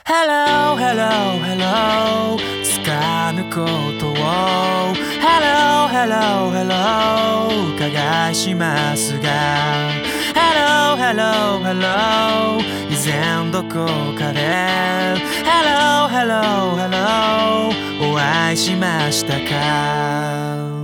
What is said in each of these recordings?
Hello, hello, hello つかぬことを Hello, hello, hello 伺いしますが Hello, hello, hello 以前どこかで Hello, hello, hello お会いしましたか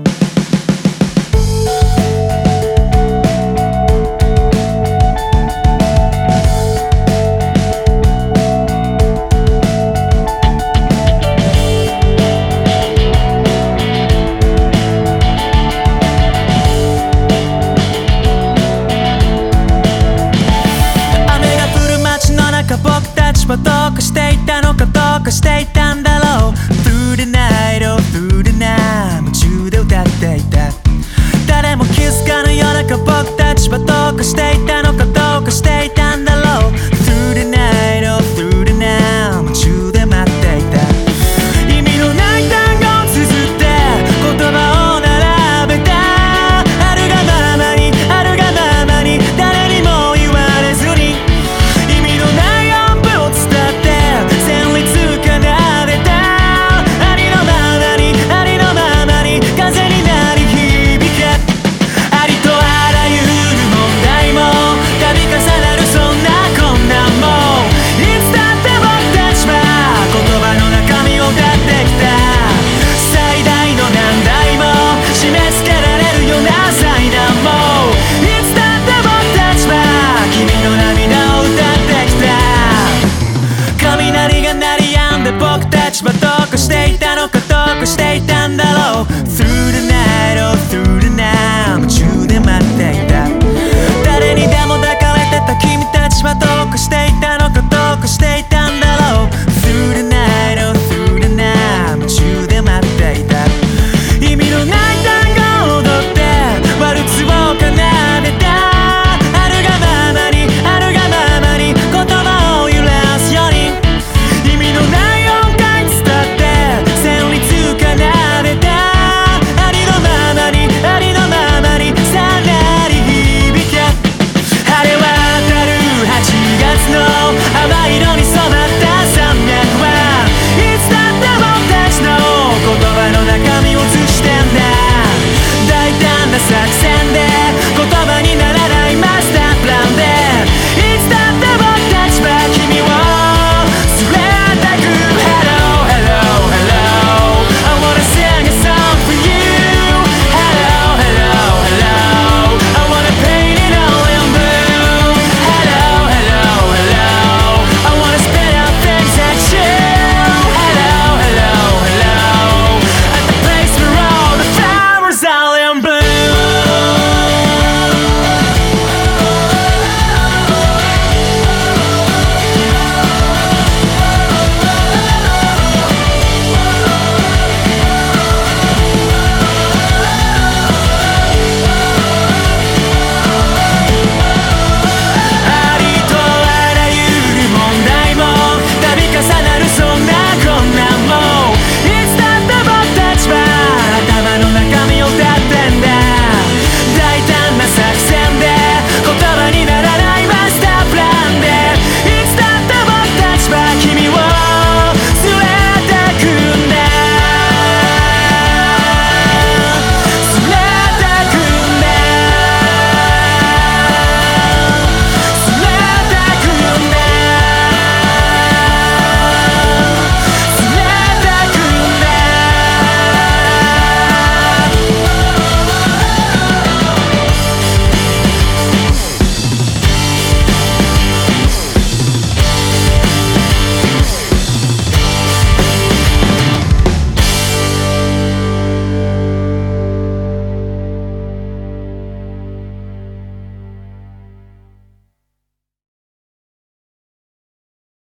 僕たちはどうかしていたのかどうかしていたんだろう Through the night, oh through the night 夢中で歌っていた誰も気づかぬ夜中僕たちはどうかしていたのかどうかしていた